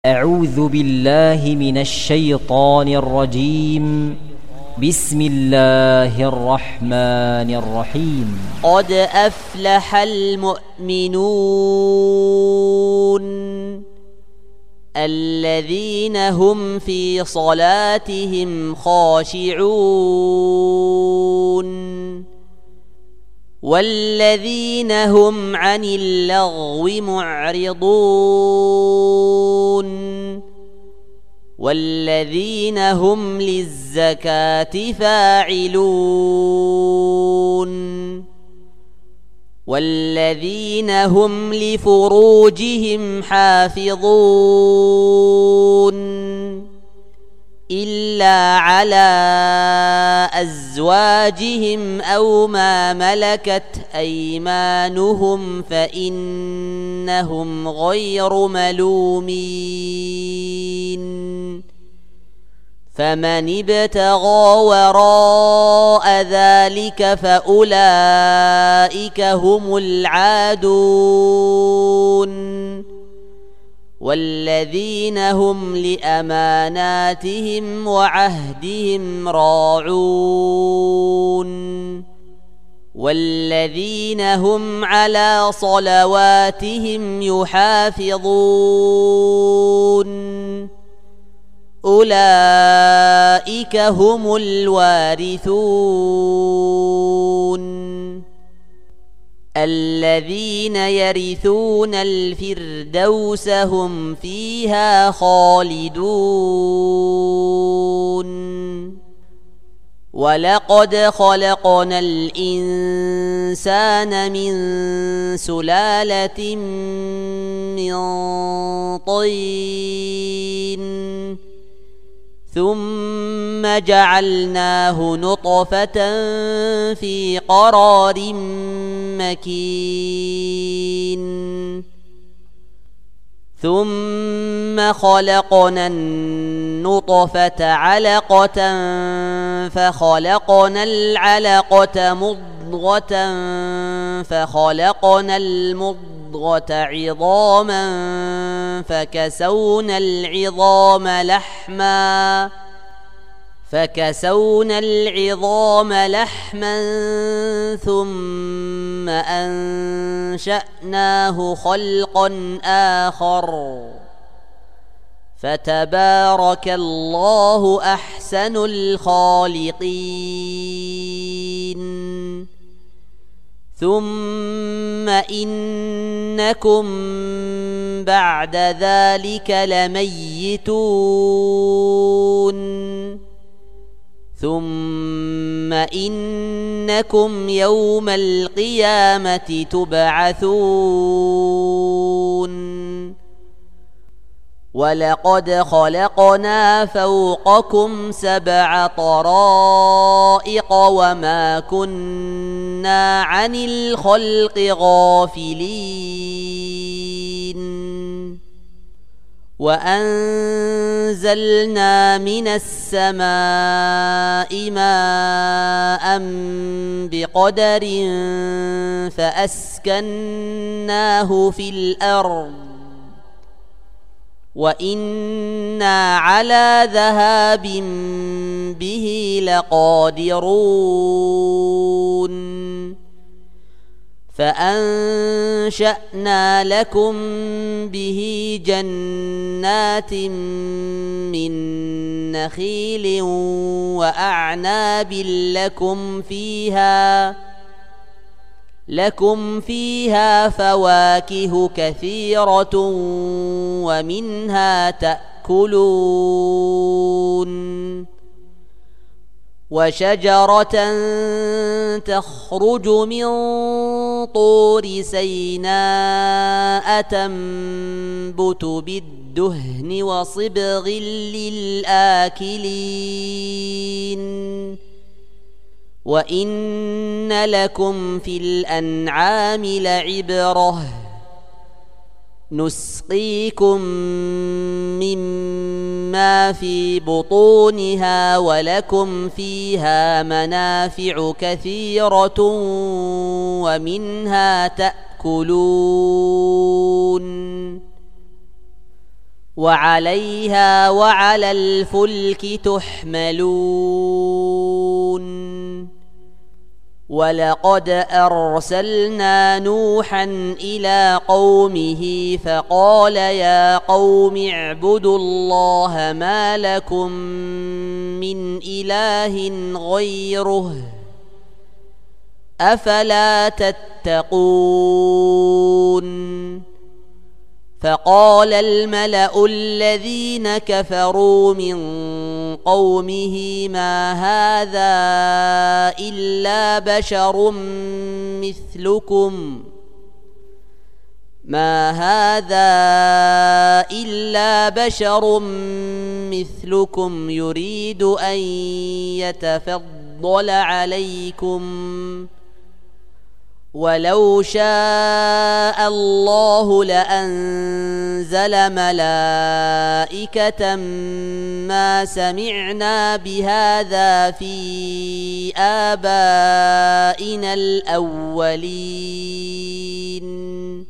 أعوذ بالله من الشيطان الرجيم. بسم الله الرحمن الرحيم. قد أفلح المؤمنون الذين هم في صلاتهم خاشعون والذين هم عن اللغو معرضون والذين هم للزكاة فاعلون والذين هم لفروجهم حافظون إلا على أزواجهم أو ما ملكت أيمانهم فإنهم غير ملومين فمن ابتغى وراء ذلك فأولئك هم العادون والذين هم لأماناتهم وعهدهم راعون والذين هم على صلواتهم يحافظون أولئك هم الوارثون الذين يرثون الفردوس هم فيها خالدون ولقد خلقنا الإنسان من سلالة من طين ثم جعلناه نطفة في قرار مكين ثم خلقنا النطفة علقة فخلقنا العلقة مضغة فخلقنا المضغة عظاما فكسونا العظام لحما ثم أنشأناه خلقا آخر فتبارك الله أحسن الخالقين ثم إنكم بعد ذلك لميتون ثم إنكم يوم القيامة تبعثون ولقد خلقنا فوقكم 7 طرائق وما كنا عن الخلق غافلين وأنزلنا من السماء ماء بقدر فأسكناه في الأرض وإنا على ذهاب به لقادرون فأنشأنا لكم به جنات من نخيل وأعناب لكم فيها فواكه كثيرة ومنها تأكلون وشجرة تخرج من طور سيناء تنبت بالدهن وصبغ للآكلين وإن لكم في الأنعام لعبرة نسقيكم مما في بطونها ولكم فيها منافع كثيرة ومنها تأكلون وعليها وعلى الفلك تحملون ولقد أرسلنا نوحا إلى قومه فقال يا قوم اعبدوا الله ما لكم من إله غيره أفلا تتقون فقال الملأ الذين كفروا من قومه ما هذا إلا بشر مثلكم يريد أن يتفضل عليكم ولو شاء الله لأنزل ملائكة ما سمعنا بهذا في آبائنا الأولين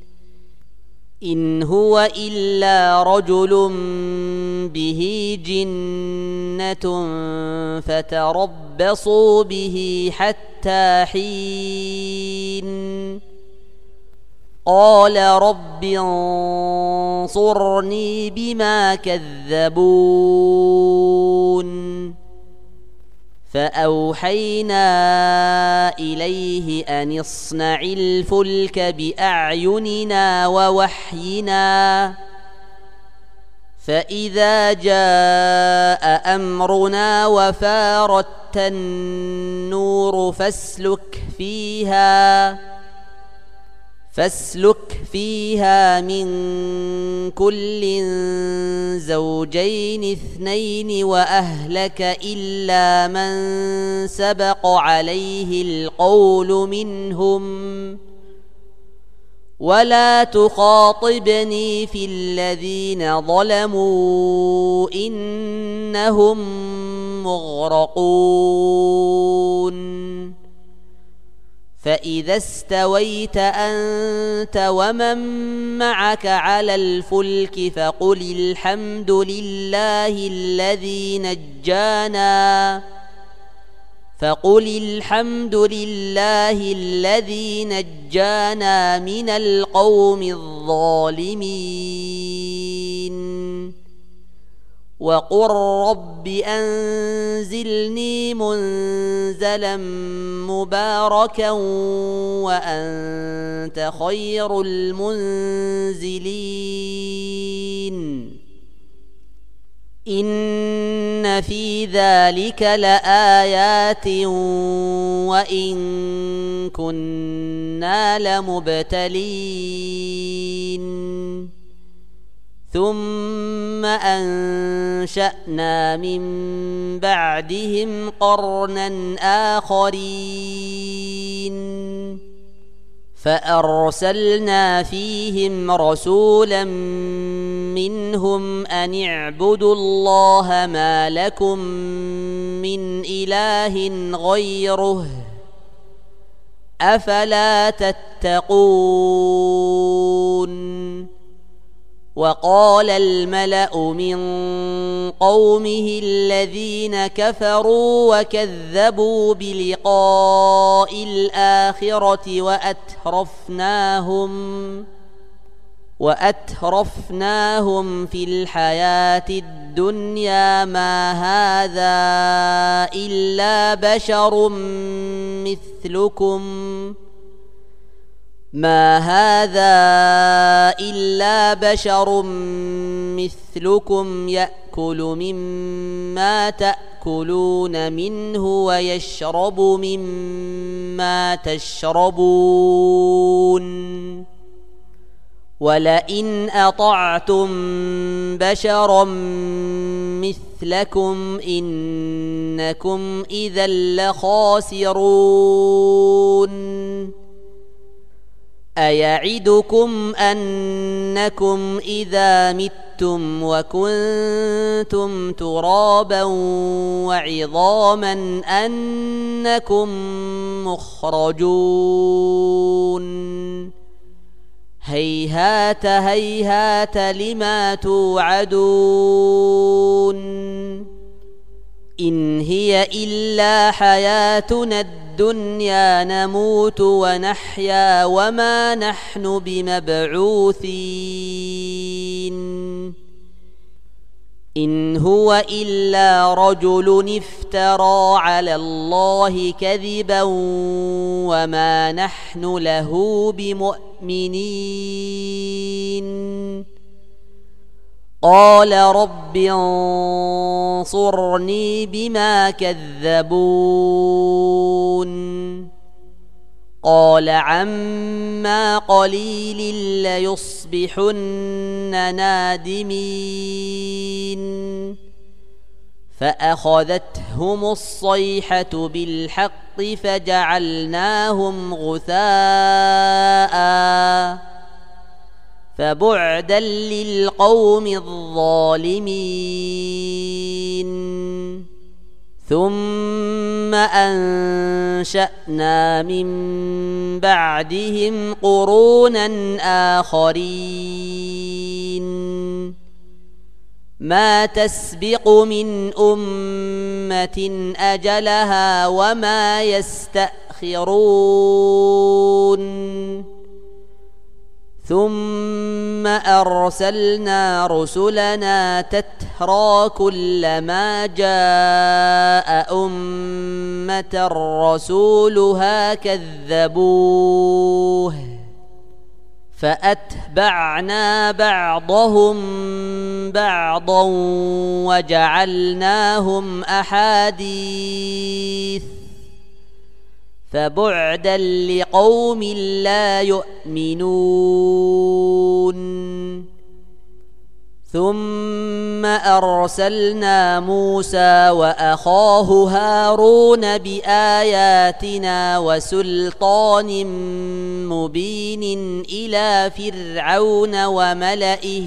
إن هو إلا رجل به جنة فتربصوا به حتى حين قال رب انصرني بما كذبون فأوحينا إليه أن اصنع الفلك بأعيننا ووحينا فإذا جاء أمرنا وفارت النور فاسلك فيها من كل زوجين اثنين وأهلك إلا من سبق عليه القول منهم ولا تخاطبني في الذين ظلموا إنهم مغرقون فإذا استويت أنت ومن معك على الفلك فقل الحمد لله الذي نجانا من القوم الظالمين وقل رب أنزلني منزلا مباركا وأنت خير المنزلين إن في ذلك لآيات وإن كنا لمبتلين ثم أنشأنا من بعدهم قرنا آخرين فأرسلنا فيهم رسولا منهم أن اعبدوا الله ما لكم من إله غيره أفلا تتقون وقال الملأ من قومه الذين كفروا وكذبوا بلقاء الآخرة وأترفناهم في الحياة الدنيا ما هذا إلا بشر مثلكم يأكل مما تأكلون منه ويشرب مما تشربون ولئن أطعتم بشرا مثلكم إنكم إذا لخاسرون أيعدكم أنكم إذا متم وكنتم ترابا وعظاما أنكم مخرجون هيهات هيهات لما توعدون إن هي إلا حياتنا الدنيا نموت ونحيا وما نحن بمبعوثين إن هو إلا رجل افترى على الله كذبا وما نحن له بمؤمنين قال رب انصرني بما كذبون قال عما قليل ليصبحن نادمين فأخذتهم الصيحة بالحق فجعلناهم غثاء فبعدا للقوم الظالمين ثم أنشأنا من بعدهم قرونا آخرين ما تسبق من أمة أجلها وما يستأخرون ثم أرسلنا رسلنا تترى كلما جاء أمة رسولها كذبوه فأتبعنا بعضهم بعضا وجعلناهم أحاديث فبعدا لقوم لا يؤمنون ثم أرسلنا موسى وأخاه هارون بآياتنا وسلطان مبين إلى فرعون وملئه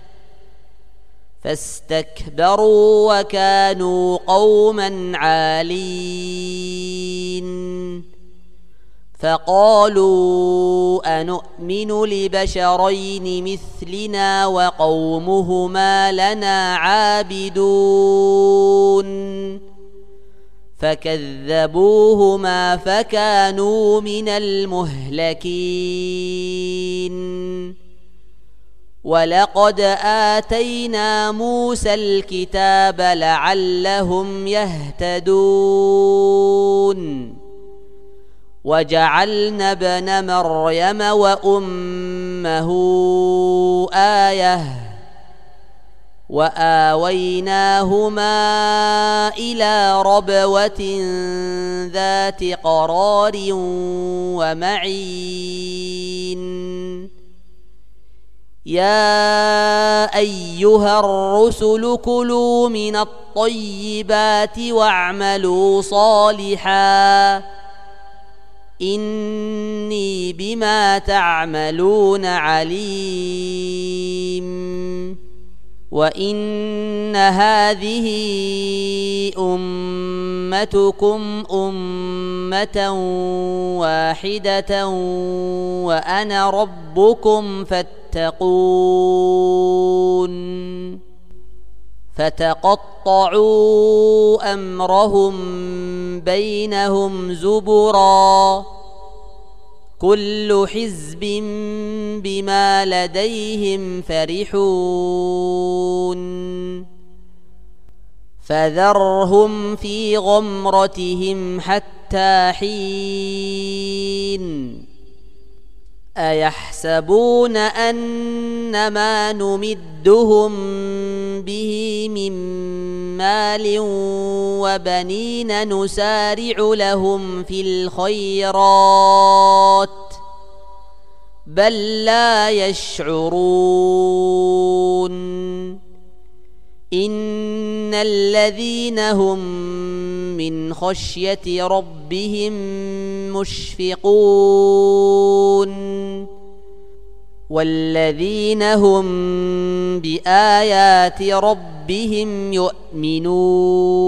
فاستكبروا وكانوا قوما عالين فقالوا أنؤمن لبشرين مثلنا وقومهما لنا عابدون فكذبوهما فكانوا من المهلكين ولقد آتينا موسى الكتاب لعلهم يهتدون وجعلنا ابن مريم وأمه آية وآويناهما إلى ربوة ذات قرار ومعين يا أيها الرسل كلوا من الطيبات واعملوا صالحا إني بما تعملون عليم وإن هذه أمتكم أمة واحدة وأنا ربكم فاتقون فتقطعوا أمرهم بينهم زبرا كل حزب بما لديهم فرحون فذرهم في غمرتهم حتى حين أيحسبون أن ما نمدهم به من مال وبنين نسارع لهم في الخيرات بل لا يشعرون إن الذين هم من خشية ربهم مشفقون والذين هم بآيات ربهم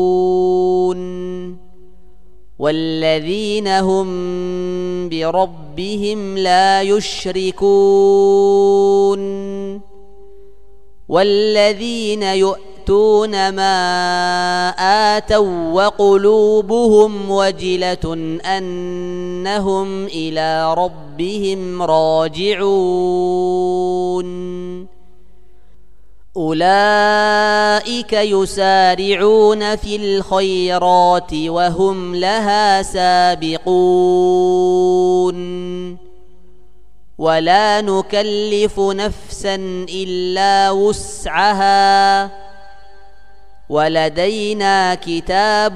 يؤمنون والذين هم بربهم ربهم لا يشركون والذين يؤتون ما آتوا وقلوبهم وجلة أنهم إلى ربهم راجعون أولئك يسارعون في الخيرات وهم لها سابقون ولا نكلف نفسا إلا وسعها ولدينا كتاب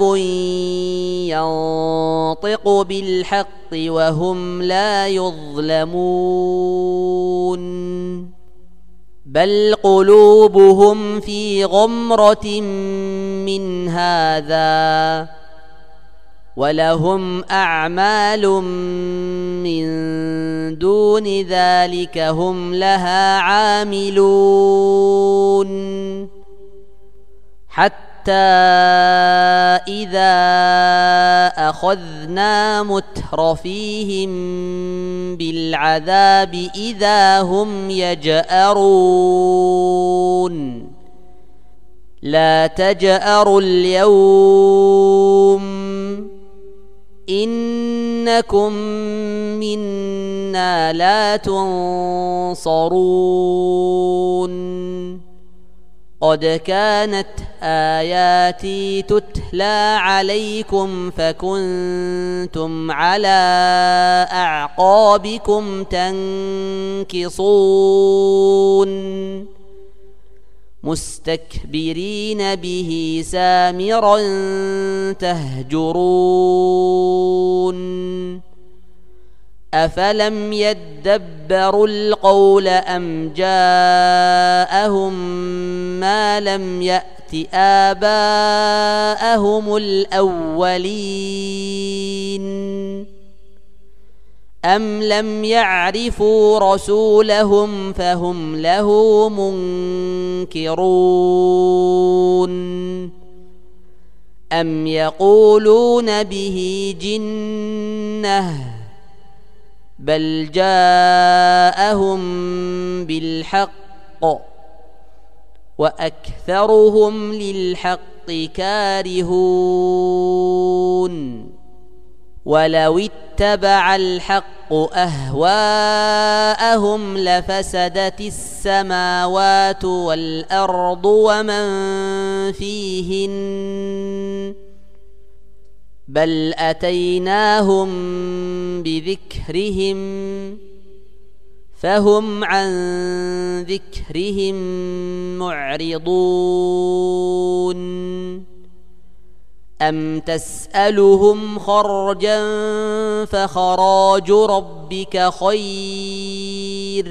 ينطق بالحق وهم لا يظلمون بل قلوبهم في غمرة من هذا ولهم أعمال من دون ذلك هم لها عاملون حتى إذا أخذنا مترفيهم بالعذاب إذا هم يجأرون لا تجأروا اليوم إنكم منا لا تنصرون قد كانت آياتي تتلى عليكم فكنتم على أعقابكم تنكصون مستكبرين به سامرا تهجرون أفلم يدبروا القول أم جاءهم ما لم يأت آباءهم الأولين أم لم يعرفوا رسولهم فهم له منكرون أم يقولون به جنة بل جاءهم بالحق وأكثرهم للحق كارهون ولو اتبع الحق أهواءهم لفسدت السماوات والأرض ومن فيهن بل أتيناهم بذكرهم فهم عن ذكرهم معرضون أم تسألهم خرجا فخراج ربك خير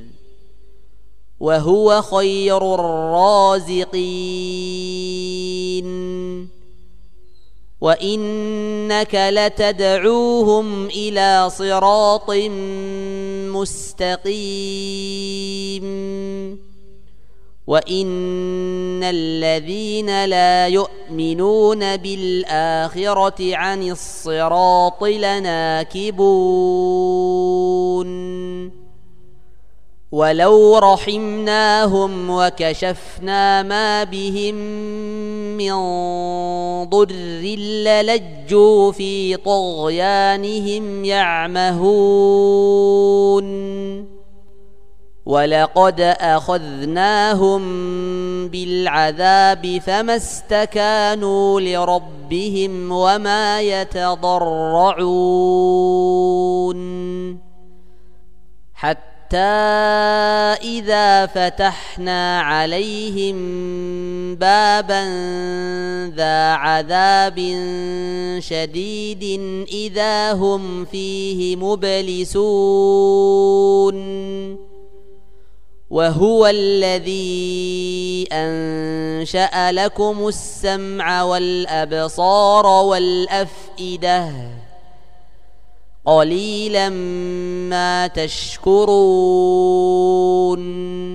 وهو خير الرازقين وإنك لتدعوهم إلى صراط مستقيم وإن الذين لا يؤمنون بالآخرة عن الصراط لناكبون ولو رحمناهم وكشفنا ما بهم من ضر للجوا في طغيانهم يعمهون ولقد أخذناهم بالعذاب فما استكانوا لربهم وما يتضرعون حتى إذا فتحنا عليهم بابا ذا عذاب شديد إذا هم فيه مبلسون وهو الذي أنشأ لكم السمع والأبصار والأفئدة قليلا ما تشكرون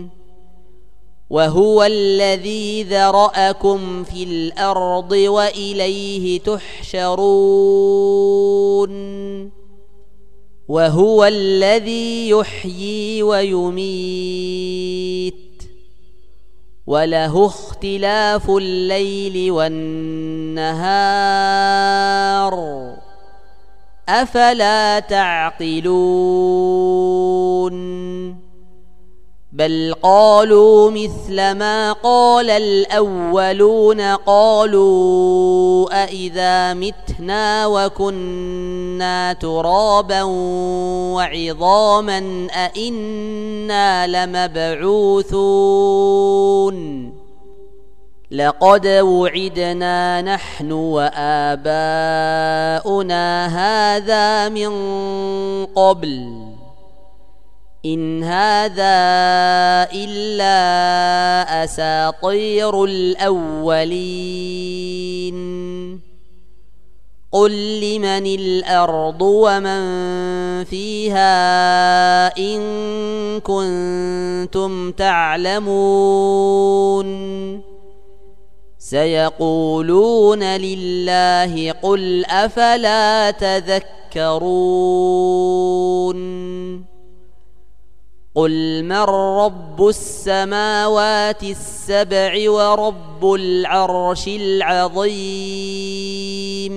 وهو الذي ذرأكم في الأرض وإليه تحشرون وهو الذي يحيي ويميت وله اختلاف الليل والنهار أفلا تعقلون بل قالوا مثل ما قال الأولون قالوا أإذا متنا وكنا ترابا وعظاما أإنا لمبعوثون لقد وعدنا نحن وآباؤنا هذا من قبل إن هذا إلا أساطير الأولين قل لمن الأرض ومن فيها إن كنتم تعلمون سيقولون لله قل أفلا تذكرون قل من رب السماوات السبع ورب العرش العظيم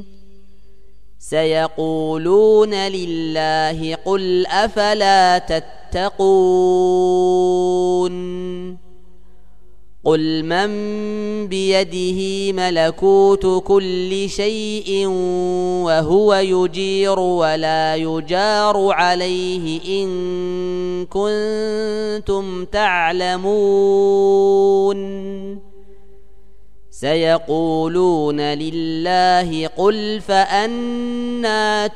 سيقولون لله قل أفلا تتقون قل من بيده ملكوت كل شيء وهو يجير ولا يجار عليه إن كنتم تعلمون سيقولون لله قل فأنى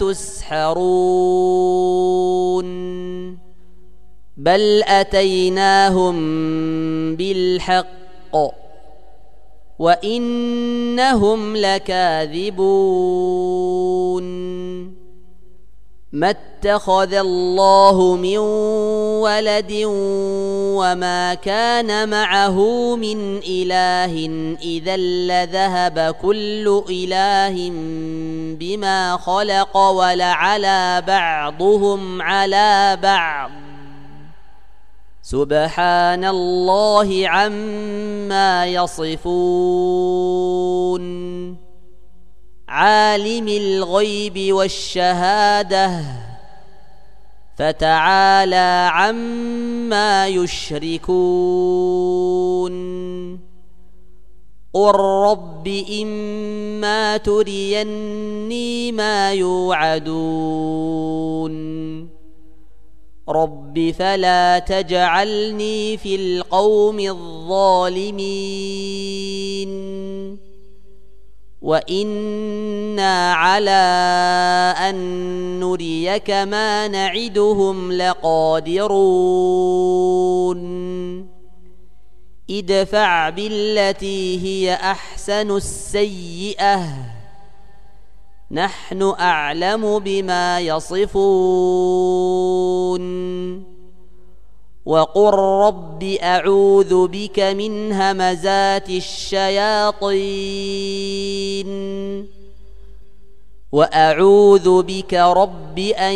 تسحرون بل أتيناهم بالحق وإنهم لكاذبون ما اتخذ الله من ولد وما كان معه من إله إذا لذهب كل إله بما خلق ولعلى بعضهم على بعض سبحان الله عما يصفون عالم الغيب والشهادة فتعالى عما يشركون قل رب إما تريني ما يوعدون رب فلا تجعلني في القوم الظالمين وإنا على أن نريك ما نعدهم لقادرون ادفع بالتي هي أحسن السيئة نحن أعلم بما يصفون وقل رب أعوذ بك من همزات الشياطين وأعوذ بك رب أن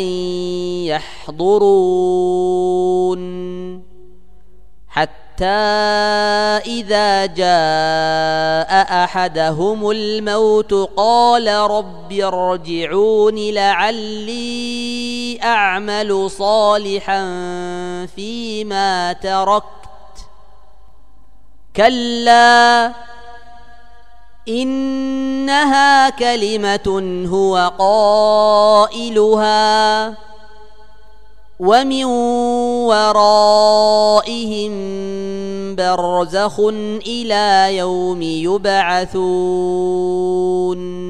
يحضرون حتى إذا جاء أحدهم الموت قال رب ارجعون لعلي أعمل صالحا فيما تركت كلا إنها كلمة هو قائلها ومن ورائهم برزخ إلى يوم يبعثون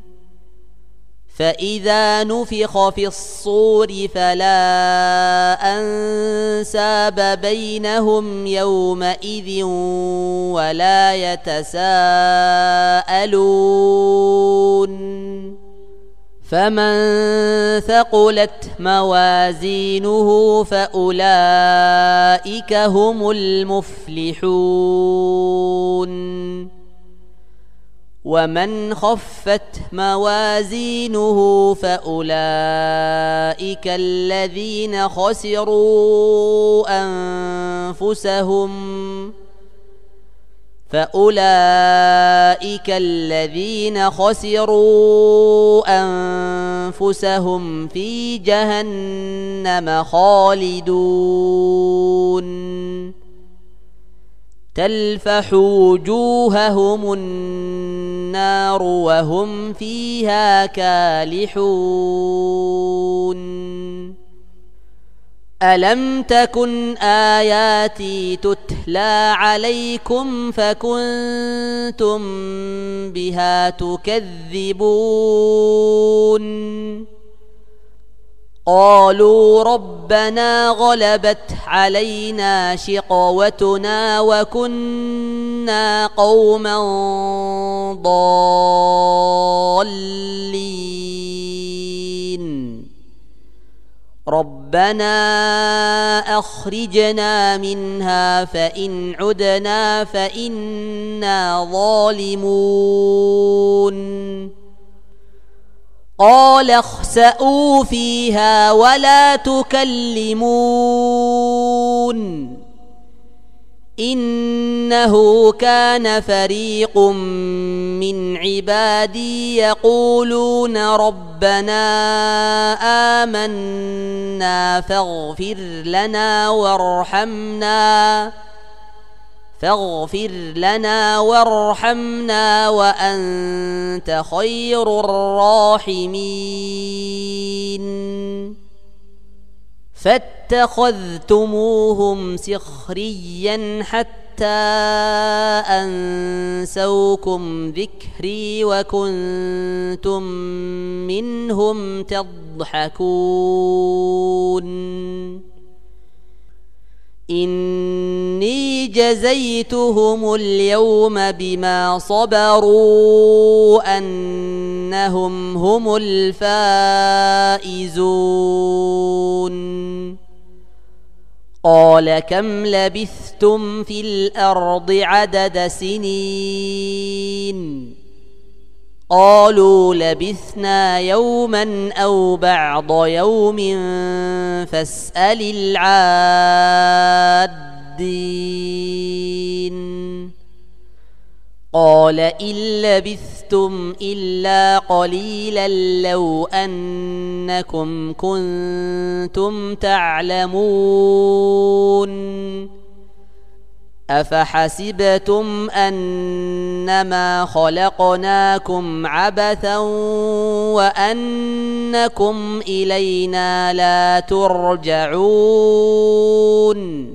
فإذا نفخ في الصور فلا أنساب بينهم يومئذ ولا يتساءلون فمن ثقلت موازينه فأولئك هم المفلحون ومن خفت موازينه فأولئك الذين خسروا أنفسهم في جهنم خالدون تلفح وجوههم النار وهم فيها كالحون ألم تكن آياتي تتلى عليكم فكنتم بها تكذبون قالوا ربنا غلبت علينا شقوتنا وكنا قوما ضالين ربنا أخرجنا منها فإن عدنا فإنا ظالمون قال اخسئوا فيها ولا تكلمون إنه كان فريق من عبادي يقولون ربنا آمنا فاغفر لنا وارحمنا وأنت خير الراحمين فاتخذتموهم سخريا حتى أنسوكم ذكري وكنتم منهم تضحكون إني جزيتهم اليوم بما صبروا أنهم هم الفائزون قال كم لبثتم في الأرض عدد سنين قالوا لبثنا يوما أو بعض يوم فاسأل العادين قال إن لبثتم إلا قليلا لو أنكم كنتم تعلمون أفحسبتم أنما خلقناكم عبثا وأنكم إلينا لا ترجعون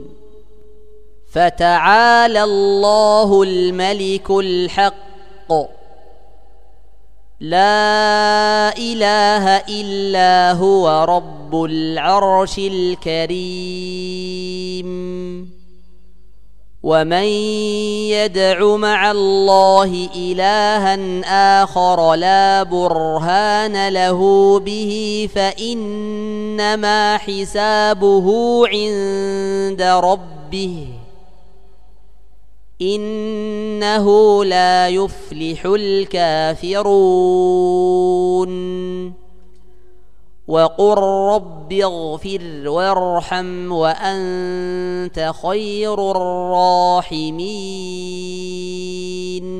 فتعالى الله الملك الحق لا إله إلا هو رب العرش الكريم ومن يدع مع الله إلها آخر لا برهان له به فإنما حسابه عند ربه إنه لا يفلح الكافرون وقل رب اغفر وارحم وأنت خير الراحمين